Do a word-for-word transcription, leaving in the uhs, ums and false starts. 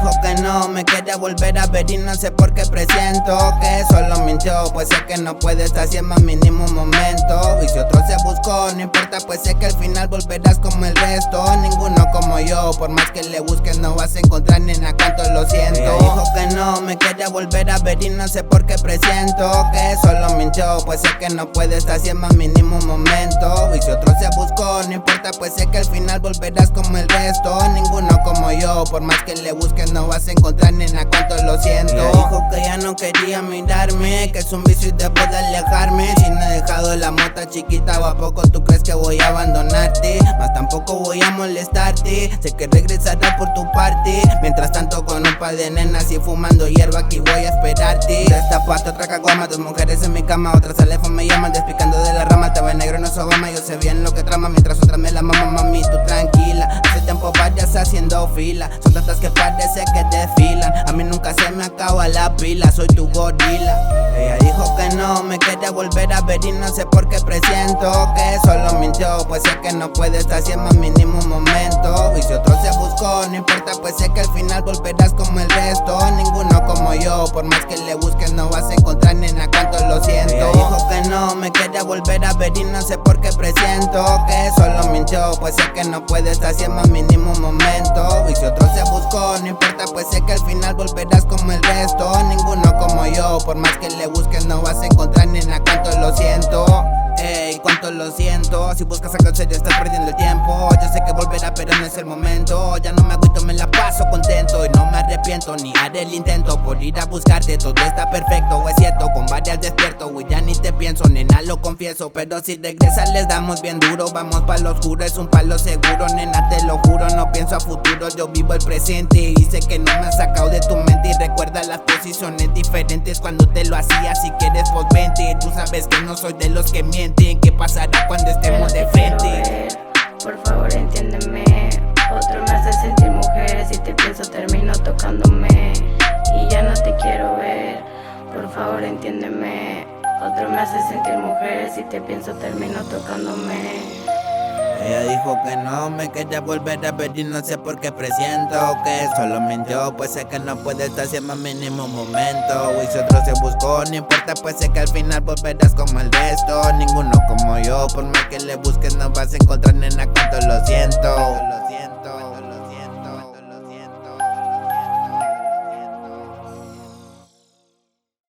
dijo que no me quería volver a ver y no sé por qué presiento que solo mintió, pues sé que no puede estar si es más mínimo un momento. Y si otro se buscó, no importa, pues sé que al final volverás como el resto. Ninguno como yo, por más que le busques no vas a encontrar, nena, cuánto lo siento. Ella dijo que no me quería volver a ver y no sé por qué presiento que solo mintió, pues sé que no puede estar si es más mínimo un momento. Y si otro se buscó, no importa, pues sé que al final volverás como el resto. Ninguno como yo, por más que le busques no vas a encontrar, nena, cuánto lo siento. Ella dijo que ya no quería mirarme, que es un vicio y debo de alejarme. Si no he dejado la mota chiquita, ¿o a poco tú crees que voy a abandonarte? Mas tampoco voy a molestarte, sé que regresarás por tu parte. Mientras tanto con un par de nenas y fumando hierba aquí voy a esperarte. Destapaste otra caguama, dos mujeres en mi cama, otras al teléfono me llaman despicando de la rama. Te ve negro no es Obama, yo sé bien lo que trama, mientras otras me la maman, mami, tú tranquila. Hace tiempo vayas haciendo fila, son tantas que parece que desfilan. A mí nunca se me acaba la pila, soy tu gorila. Ella dijo que no me quería volver a ver y no sé por qué presiento que solo mintió, pues sé que no puede estar si es más mínimo un momento. Y si otro se buscó, no importa, pues sé que al final volverás como el resto. Ninguno como yo, por más que le busques no vas a encontrar, nena, cuánto lo siento. Ella dijo que no me quería volver a ver y no sé por qué presiento que solo mintió, pues sé que no puede estar si es más mínimo un momento. Y si otro se buscó, no importa, pues sé que al final volverás como el resto. Ninguno como yo, por más que le busques no vas a encontrar, nena, cuánto lo siento. Ey, cuánto lo siento, si buscas algo serio estás perdiendo el tiempo. Yo sé que volverá pero no es el momento. Ya no me agüito, me la paso contento y no me arrepiento ni haré el intento por ir a buscarte. Todo está perfecto, o es cierto, con varias despierto, güey, ya ni te pienso, nena, lo confieso. Pero si regresas les damos bien duro, vamos pa' lo oscuro, es un palo seguro, nena, te lo juro, no pienso a futuro, yo vivo el presente. Y sé que no me has sacado de tu mente y recuerda las posiciones diferentes cuando te lo hacía. Si quieres pues vente, tú sabes que no soy de los que mienten. ¿Qué pasará cuando estemos de frente? Por favor entiéndeme, otro me hace sentir mujer. Si te pienso termino tocándome y ya no te quiero ver. Por favor entiéndeme, otro me hace sentir mujer. Si te pienso termino tocándome. Ella dijo que no me quería volver a ver y no sé por qué presiento que solo mintió, pues sé que no puede estar si es más mínimo un momento. Y si otro se buscó, no importa, pues sé que al final volverás como el resto. Ninguno como yo, por más que le busques no vas a encontrar, nena, cuánto lo siento.